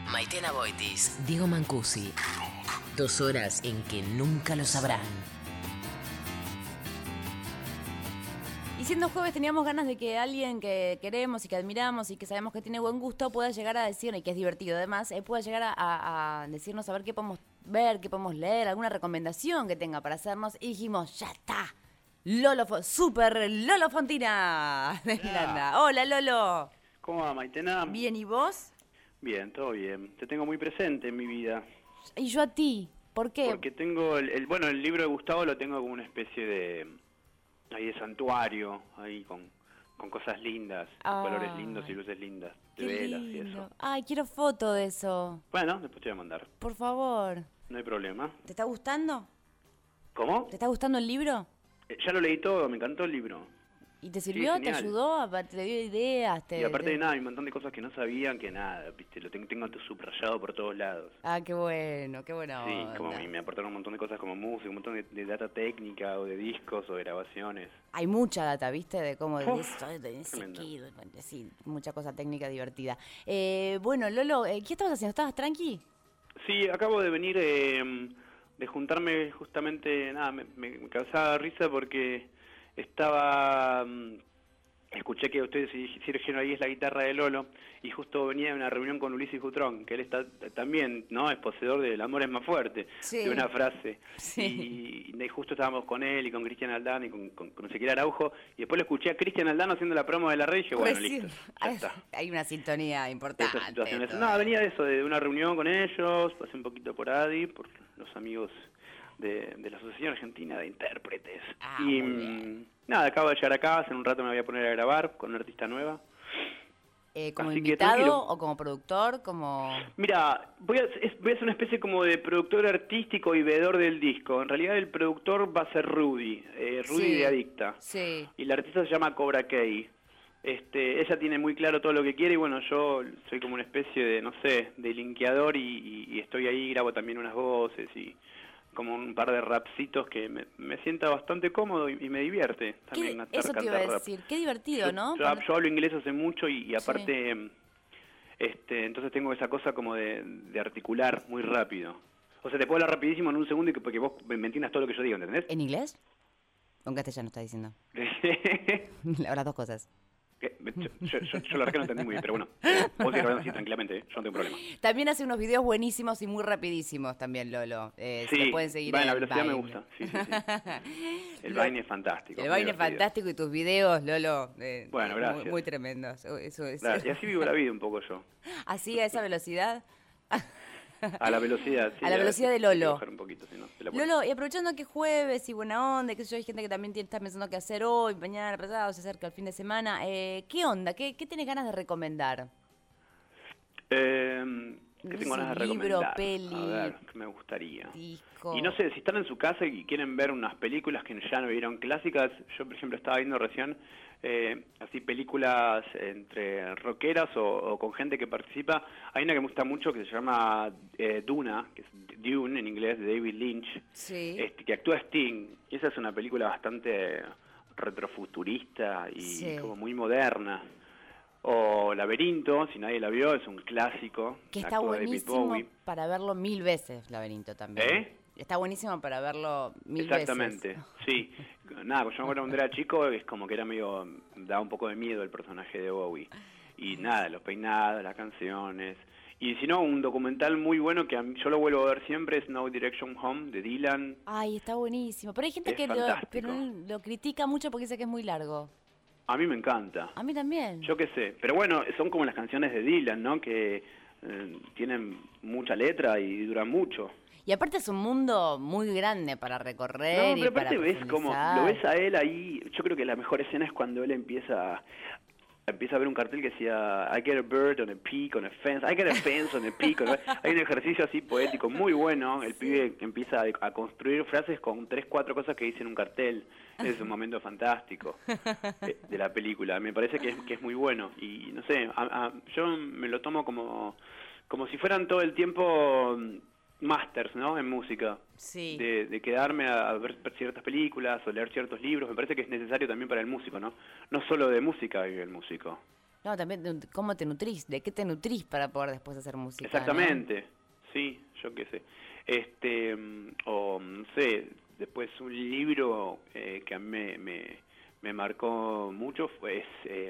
Maitena Boitis, Diego Mancusi. 2 horas en que nunca lo sabrán. Y siendo jueves teníamos ganas de que alguien que queremos y que admiramos y que sabemos que tiene buen gusto pueda llegar a decir, y que es divertido además, pueda llegar a decirnos a ver qué podemos ver, qué podemos leer, alguna recomendación que tenga para hacernos. Y dijimos, ya está, Super Lolo Fontina de Miranda. Hola, Lolo. ¿Cómo va, Maitena? Bien, ¿y vos? Bien, todo bien. Te tengo muy presente en mi vida. Y yo a ti. ¿Por qué? Porque tengo, el libro de Gustavo lo tengo como una especie de santuario, ahí con cosas lindas, colores lindos y luces lindas, de velas y eso. Ay, quiero foto de eso. Bueno, después te voy a mandar. Por favor. No hay problema. ¿Te está gustando? ¿Cómo? ¿Te está gustando el libro? Ya lo leí todo, me encantó el libro. ¿Y te sirvió? Sí, ¿Te ayudó? ¿Te dio ideas? Y aparte de nada, hay un montón de cosas que no sabían que nada, viste, lo tengo todo subrayado por todos lados. Ah, qué bueno, qué buena Sí, onda. como me aportaron un montón de cosas como música, un montón de data técnica o de discos o de grabaciones. Hay mucha data, ¿viste? De cómo sí, mucha cosa técnica divertida. Bueno, Lolo, ¿qué estabas haciendo? ¿Estabas tranqui? Sí, acabo de venir de juntarme justamente, nada, me causaba risa porque estaba... escuché que ustedes dijeron ahí es la guitarra de Lolo, y justo venía de una reunión con Ulises Butrón, que él está también, ¿no? Es poseedor del amor es más fuerte, sí, de una frase. Sí. Y justo estábamos con él y con Cristian Aldán y con Ezequiel Araujo, y después lo escuché a Cristian Aldán haciendo la promo de la Rey, y yo, bueno, listo, ya está. Hay una sintonía importante. Esas situaciones. No, venía de eso, de una reunión con ellos, pasé un poquito por ADI, por los amigos de la Asociación Argentina de Intérpretes. Y nada, acabo de llegar acá, hace un rato me voy a poner a grabar con una artista nueva. ¿Como invitado o como productor? Mira, voy a ser una especie como de productor artístico y veedor del disco. En realidad el productor va a ser Rudy de Adicta. Sí. Y la artista se llama Cobra Kay. Ella tiene muy claro todo lo que quiere y bueno, yo soy como una especie de, no sé, de linkeador y estoy ahí, grabo también unas voces y como un par de rapcitos que me sienta bastante cómodo y me divierte también. Eso te iba a decir, qué divertido, ¿no? Yo hablo inglés hace mucho y aparte, entonces tengo esa cosa como de articular muy rápido. O sea, te puedo hablar rapidísimo en un segundo porque vos me entiendas todo lo que yo digo, ¿entendés? ¿En inglés? ¿O en castellano está diciendo? Las dos cosas. Yo la verdad que no entendí muy bien, pero bueno, vos seguís hablando así tranquilamente, yo no tengo problema. También hace unos videos buenísimos y muy rapidísimos también, Lolo. Sí, pueden seguir la velocidad me gusta. Sí. El Vine es fantástico. El Vine es fantástico y tus videos, Lolo, bueno, gracias. Muy tremendos. Gracias. Y así vivo la vida un poco yo. ¿Así a esa velocidad? A la velocidad, sí. A la velocidad de Lolo. Bajar un poquito, si no, Lolo, y aprovechando que es jueves y buena onda, que hay gente que también está pensando qué hacer hoy, mañana, pasado, se acerca el fin de semana. ¿Qué onda? ¿Qué tenés ganas de recomendar? ¿Qué tengo ganas de recomendar? Libro, peli. A ver, ¿qué me gustaría? Disco. Y no sé, si están en su casa y quieren ver unas películas que ya no vieron clásicas, yo por ejemplo estaba viendo recién así películas entre rockeras o con gente que participa. Hay una que me gusta mucho que se llama Duna, que es Dune en inglés, de David Lynch, sí. Que actúa Sting. Y esa es una película bastante retrofuturista y como muy moderna. O Laberinto, si nadie la vio, es un clásico. Que está buenísimo para verlo 1000 veces, Laberinto también. Está buenísimo para verlo 1000 veces. Exactamente, sí. Nada, yo me acuerdo cuando era chico, es como que daba un poco de miedo el personaje de Bowie. Y nada, los peinados, las canciones. Y si no, un documental muy bueno que yo lo vuelvo a ver siempre es No Direction Home, de Dylan. Ay, está buenísimo. Pero hay gente que lo critica mucho porque dice que es muy largo. A mí me encanta. A mí también. Yo qué sé. Pero bueno, son como las canciones de Dylan, ¿no? Que tienen mucha letra y duran mucho. Y aparte es un mundo muy grande para recorrer. No, pero aparte lo ves a él ahí. Yo creo que la mejor escena es cuando él empieza a ver un cartel que decía I get a bird on a peak on a fence, I get a fence on a peak. Hay un ejercicio así poético muy bueno. El pibe empieza a construir frases con 3, 4 cosas que dice en un cartel. Es un momento fantástico de la película. Me parece que es muy bueno. Y no sé, yo me lo tomo como si fueran todo el tiempo masters, ¿no? En música. Sí. De quedarme a ver ciertas películas o leer ciertos libros. Me parece que es necesario también para el músico, ¿no? No solo de música vive el músico. No, también cómo te nutrís, de qué te nutrís para poder después hacer música. Exactamente, ¿no? sí, yo qué sé. O no sé, después un libro que a mí me marcó mucho fue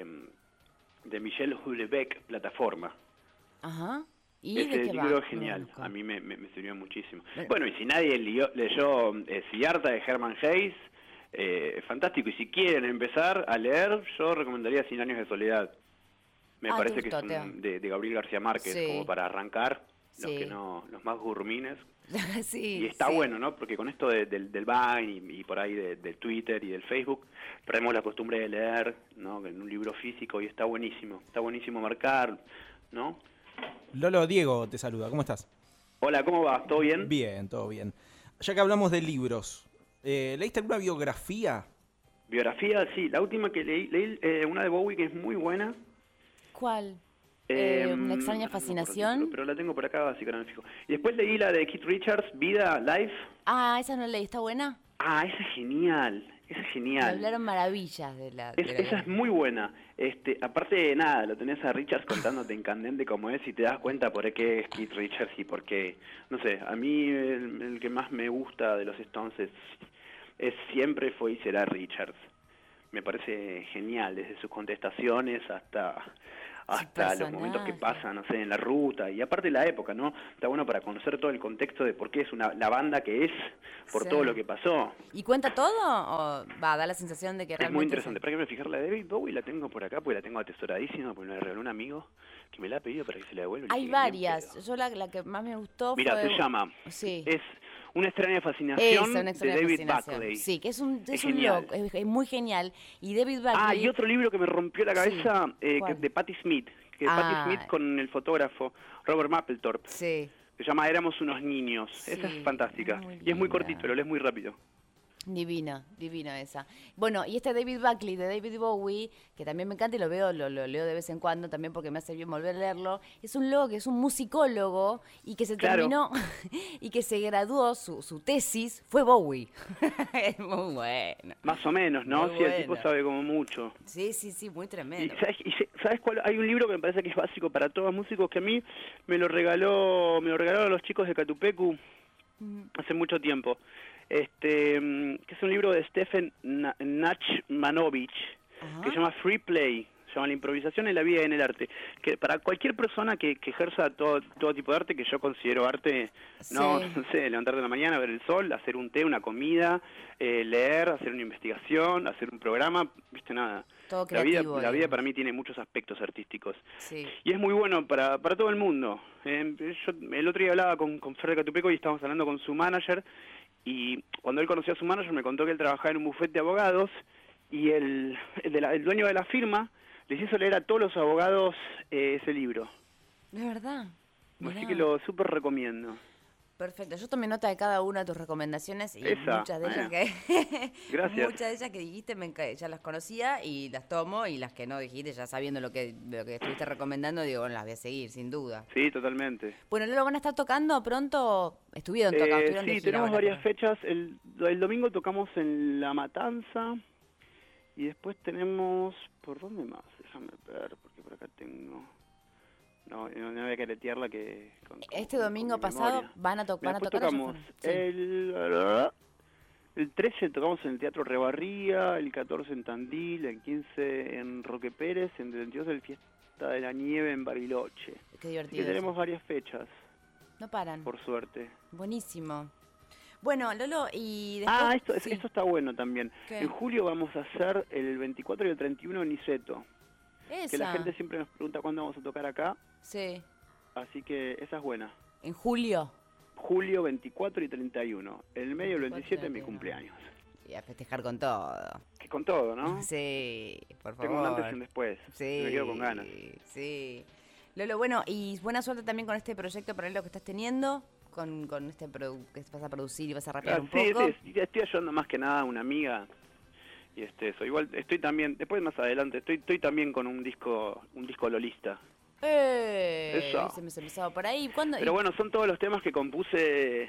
de Michel Houellebecq, Plataforma. Ajá. ¿Y de Ese qué libro va? es genial, No, a mí me sirvió muchísimo. Bueno. Bueno, y si nadie leyó Siddhartha de Hermann Hesse, fantástico. Y si quieren empezar a leer, yo recomendaría 100 años de soledad. Me parece que es de Gabriel García Márquez, sí. como para arrancar, los Sí. que no, los más gurmines. Sí, Y está sí. bueno, ¿no? Porque con esto del Vine y por ahí del Twitter y del Facebook, perdemos la costumbre de leer, ¿no? En un libro físico, y está buenísimo marcar, ¿no? Lolo, Diego te saluda, ¿cómo estás? Hola, ¿cómo va? ¿Todo bien? Bien, todo bien. Ya que hablamos de libros, ¿leíste alguna biografía? Biografía, sí. La última que leí una de Bowie que es muy buena. ¿Cuál? ¿Una extraña No fascinación? me acuerdo, pero la tengo por acá, así que no me fijo. Y después leí la de Keith Richards, Vida, Life. Ah, esa no la leí, ¿está buena? Ah, esa es genial. Esa es Me genial. hablaron maravillas de la... Esa es muy buena. Aparte de nada, lo tenés a Richards contándote en candente como es y te das cuenta por qué es Keith Richards y por qué, no sé, a mí el que más me gusta de los Stones siempre fue y será Richards. Me parece genial, desde sus contestaciones hasta los momentos que pasan, no sé, en la ruta, y aparte la época, ¿no? Está bueno para conocer todo el contexto de por qué es la banda que es, por todo lo que pasó. ¿Y cuenta todo? ¿O da la sensación de que realmente... Es muy interesante. Para que me fijar la de David Bowie, la tengo por acá, porque la tengo atesoradísima, porque me la regaló un amigo que me la ha pedido para que se la devuelva. Hay varias. Yo la que más me gustó Mira, fue... se llama... Sí. Es Una extraña fascinación Una extraña de David fascinación. Buckley. Sí, que es un genial. loco, es muy genial. Y David Buckley... Ah, y otro libro que me rompió la cabeza, de Patti Smith, Patti Smith con el fotógrafo Robert Mapplethorpe. Sí. Se llama Éramos unos niños. Sí, Esa es fantástica. muy Y es muy linda. cortito, lo lees muy rápido. Divina esa. Bueno, y este David Buckley de David Bowie, que también me encanta y lo leo de vez en cuando también porque me hace bien volver a leerlo, es un loco que es un musicólogo y que se terminó y que se graduó, su tesis fue Bowie. Es muy bueno. Más o menos, ¿no? Muy Sí, el bueno. tipo sabe como mucho. Sí, muy tremendo. ¿Y sabes cuál? Hay un libro que me parece que es básico para todos los músicos que a mí me lo regalaron los chicos de Catupecu hace mucho tiempo. Que es un libro de Stefan Nachmanovich, que se llama Free Play, se llama La improvisación en la vida y en el arte, que para cualquier persona que ejerza todo tipo de arte, que yo considero arte, no sé, levantarte en la mañana, ver el sol, hacer un té, una comida, leer, hacer una investigación, hacer un programa, viste, nada. Todo creativo, la vida para mí tiene muchos aspectos artísticos. Sí. Y es muy bueno para todo el mundo. Yo el otro día hablaba con Fer de Catupeco y estábamos hablando con su manager, y cuando él conoció a su manager me contó que él trabajaba en un bufete de abogados y el dueño de la firma les hizo leer a todos los abogados ese libro. De verdad. Así que lo súper recomiendo. Perfecto, yo tomé nota de cada una de tus recomendaciones y muchas de ellas Gracias. muchas de ellas que dijiste ya las conocía y las tomo, y las que no dijiste, ya sabiendo lo que estuviste recomendando, digo, bueno, las voy a seguir, sin duda. Sí, totalmente. Bueno, ¿lo van a estar tocando pronto? Estuvieron tocando, estuvieron de sí, gira, tenemos van a varias tocar. fechas. El domingo tocamos en La Matanza y después tenemos... ¿Por dónde más? Déjame ver, porque por acá tengo... No voy a caretearla que... Este domingo pasado van a tocar. Tocamos el 13 tocamos en el Teatro Rebarría, el 14 en Tandil, el 15 en Roque Pérez, el 22 el Fiesta de la Nieve en Bariloche. Qué divertido. Y tenemos varias fechas. No paran. Por suerte. Buenísimo. Bueno, Lolo, y después... Esto está bueno también. ¿Qué? En julio vamos a hacer el 24 y el 31 en Niceto. Que la gente siempre nos pregunta cuándo vamos a tocar acá. Sí. Así que esa es buena. ¿En julio? Julio 24 y 31. El medio del 27 es mi cumpleaños. Y a festejar con todo. Que con todo, ¿no? Sí, por favor. Tengo un antes y un después. Sí. Me quedo con ganas. Sí. Lolo, bueno, y buena suerte también con este proyecto paralelo que estás teniendo, con este que vas a producir y vas a rapear un poco. Sí, estoy ayudando más que nada a una amiga. Y igual estoy también, después más adelante, estoy también con un disco lolista. Eso. Se me empezaba por ahí. ¿Cuándo? Pero bueno, son todos los temas que compuse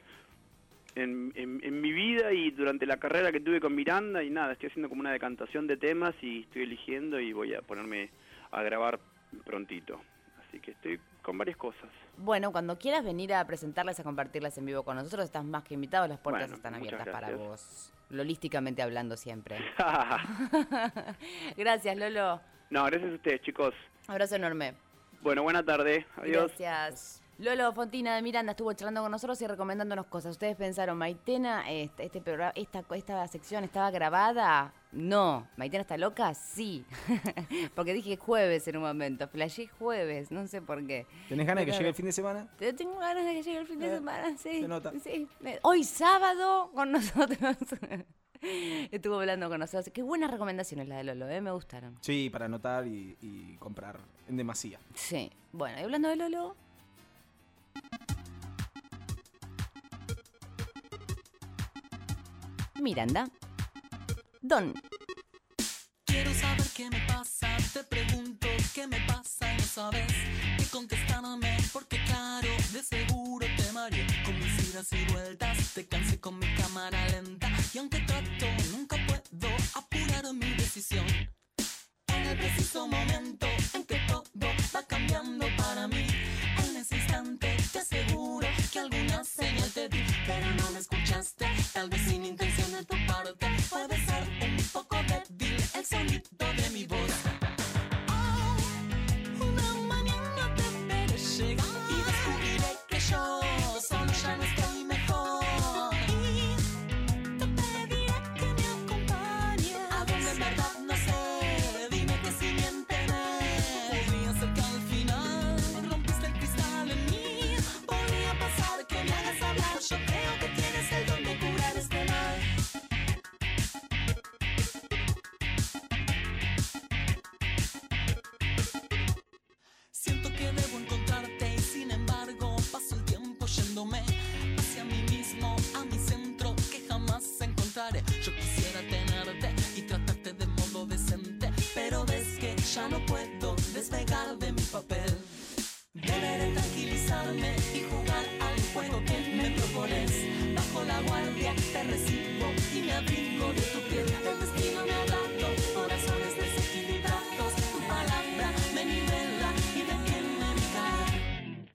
en mi vida y durante la carrera que tuve con Miranda, y nada, estoy haciendo como una decantación de temas y estoy eligiendo y voy a ponerme a grabar prontito. Así que estoy con varias cosas. Bueno, cuando quieras venir a presentarlas, a compartirlas en vivo con nosotros, estás más que invitado, las puertas Bueno, están muchas abiertas para gracias. vos. Lolísticamente hablando siempre. Gracias, Lolo. No, gracias a ustedes, chicos. Abrazo enorme. Bueno, buena tarde. Adiós. Gracias. Lolo Fontina de Miranda estuvo charlando con nosotros y recomendándonos cosas. ¿Ustedes pensaron, Maitena, este programa, esta sección estaba grabada? No. ¿Maitena está loca? Sí. Porque dije jueves en un momento. Flashé jueves, no sé por qué. ¿Tenés ganas de que llegue el fin de semana? Tengo ganas de que llegue el fin de semana, sí. se nota. Sí. Hoy sábado con nosotros. Estuvo hablando con nosotros. Qué buenas recomendaciones la de Lolo, me gustaron. Sí, para anotar y comprar en demasía. Sí. Bueno, y hablando de Lolo... Miranda. Don. Quiero saber qué me pasa, te pregunto qué me pasa y no sabes qué contestarme, porque claro, de seguro te mareé con mis idas y vueltas, te cansé con mi cámara lenta y aunque trato nunca puedo apurar mi decisión. En el preciso momento en que todo va cambiando para mí, en ese instante te aseguro que alguna señal te di, pero no me escuchaste, tal vez sin intención de tu parte, puede ser un poco débil el sonido de mi voz. Oh, una mañana te veré llegar y descubriré que yo solo ya no estoy mejor. Y te pediré que me acompañes a donde en verdad no sé, dime que si miénteme. Podría ser que al final rompiste el cristal en mí, podría pasar que me hagas hablar, yo creo que tienes el don de curar este mal. Siento que debo encontrarte y sin embargo paso el tiempo yéndome hacia mí mismo, a mi centro que jamás encontraré. Yo quisiera tenerte y tratarte de modo decente, pero ves que ya no puedo despegar de mi papel. Deberé tranquilizarme y jugar al juego que me propones. Bajo la guardia te recibo y me abrigo de tu piel. El destino me ha dado corazones desequilibrados. Tu palabra me nivela y detiene mi caer.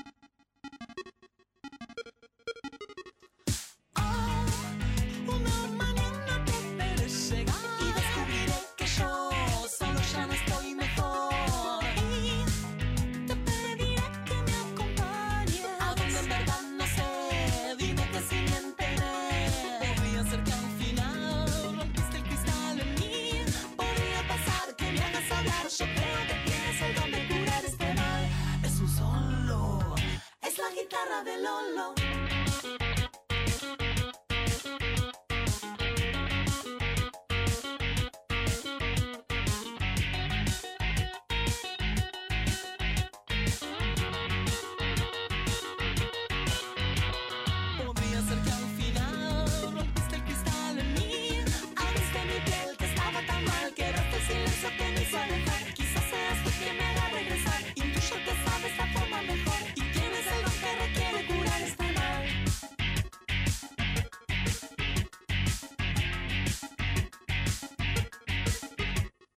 Oh, una mañana te veré llegar y descubriré que yo solo ya no estoy mejor. Y te pediré que me acompañes a donde en verdad no sé, dime que si miénteme. Podría ser que al final rompiste el cristal en mí, podría pasar que me hagas hablar, yo creo que tienes el don de curar este mal. Es un solo, es la guitarra de Lolo.